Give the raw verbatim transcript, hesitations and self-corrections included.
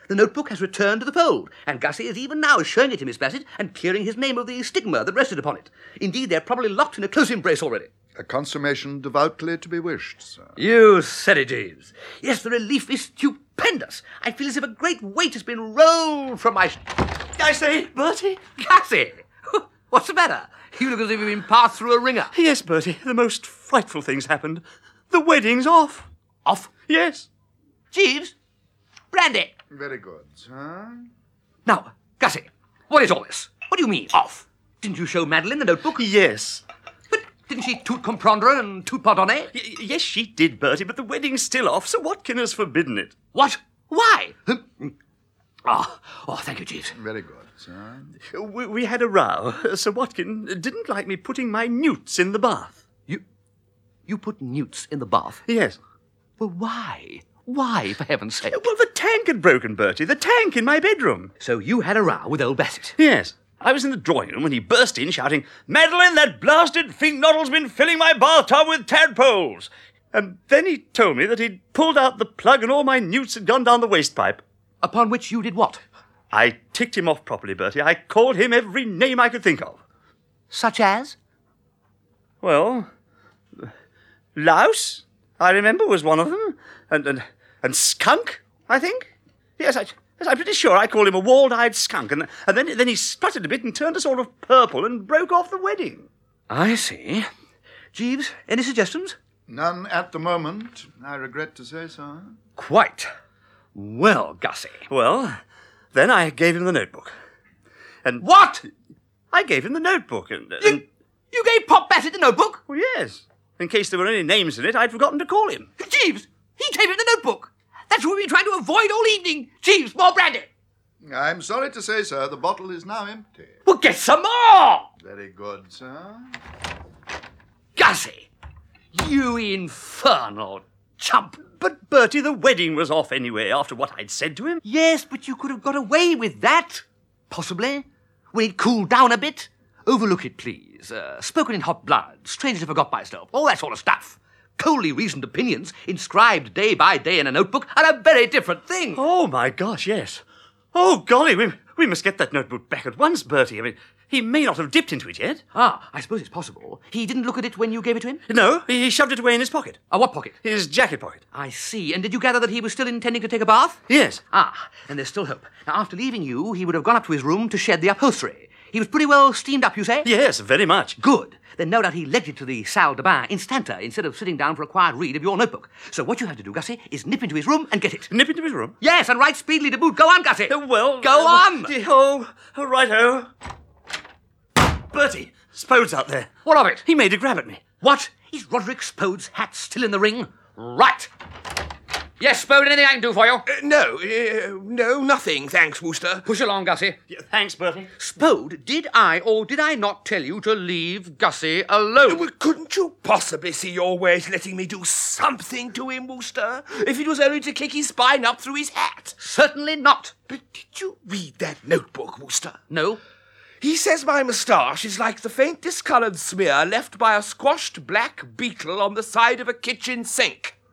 The notebook has returned to the fold, and Gussie is even now showing it to Miss Bassett and clearing his name of the stigma that rested upon it. Indeed, they're probably locked in a close embrace already. A consummation devoutly to be wished, sir. You said it, Jeeves. Yes, the relief is stupendous. I feel as if a great weight has been rolled from my... Gussie, Bertie? Gussie! What's the matter? You look as if you've been passed through a ringer. Yes, Bertie, the most frightful thing's happened. The wedding's off. Off? Yes. Jeeves? Brandy? Very good, sir. Now, Gussie, what is all this? What do you mean, off? Didn't you show Madeline the notebook? Yes. But didn't she tout comprendre and tout pardonner? Y- yes, she did, Bertie, but the wedding's still off, so Watkin has forbidden it. What? Why? Oh, oh, thank you, Jeeves. Very good, sir. We, we had a row. Sir Watkin didn't like me putting my newts in the bath. You... you put newts in the bath? Yes. Well, why? Why, for heaven's sake? Well, the tank had broken, Bertie. The tank in my bedroom. So you had a row with old Bassett? Yes. I was in the drawing room when he burst in shouting, "Madeline, that blasted Fink-Noddle's been filling my bathtub with tadpoles!" And then he told me that he'd pulled out the plug and all my newts had gone down the waste pipe. Upon which you did what? I ticked him off properly, Bertie. I called him every name I could think of. Such as? Well, louse, I remember, was one of them. And and, and skunk, I think. Yes, I, yes, I'm pretty sure I called him a walled-eyed skunk. And, and then, then he spluttered a bit and turned a sort of purple and broke off the wedding. I see. Jeeves, any suggestions? None at the moment, I regret to say, sir. Quite. Well, Gussie. Well, then I gave him the notebook. And what? I gave him the notebook. And, and You, you gave Pop Bassett the notebook? Well, yes. In case there were any names in it, I'd forgotten to call him. Jeeves, he gave him the notebook. That's what we've been trying to avoid all evening. Jeeves, more brandy. I'm sorry to say, sir, the bottle is now empty. Well, get some more. Very good, sir. Gussie, you infernal chump. But, Bertie, the wedding was off anyway after what I'd said to him. Yes, but you could have got away with that. Possibly. When it cooled down a bit. Overlook it, please. Uh, spoken in hot blood, strangely forgot myself, all that sort of stuff. Coldly reasoned opinions, inscribed day by day in a notebook, are a very different thing. Oh, my gosh, yes. Oh, golly, we, we must get that notebook back at once, Bertie. I mean, he may not have dipped into it yet. Ah, I suppose it's possible. He didn't look at it when you gave it to him? No, he shoved it away in his pocket. Ah, what pocket? His jacket pocket. I see. And did you gather that he was still intending to take a bath? Yes. Ah, and there's still hope. Now, after leaving you, he would have gone up to his room to shed the upholstery. He was pretty well steamed up, you say? Yes, very much. Good. Then no doubt he legged it to the salle de bain instanter instead of sitting down for a quiet read of your notebook. So what you have to do, Gussie, is nip into his room and get it. Nip into his room? Yes, and right speedily to boot. Go on, Gussie. Uh, well... Go uh, on! Oh, righto. Bertie, Spode's out there. What of it? He made a grab at me. What? Is Roderick Spode's hat still in the ring? Right. Yes, Spode, anything I can do for you? Uh, no, uh, no, nothing, thanks, Wooster. Push along, Gussie. Yeah, thanks, Bertie. Spode, did I or did I not tell you to leave Gussie alone? Well, couldn't you possibly see your way to letting me do something to him, Wooster? If it was only to kick his spine up through his hat. Certainly not. But did you read that notebook, Wooster? No. He says my moustache is like the faint discoloured smear left by a squashed black beetle on the side of a kitchen sink.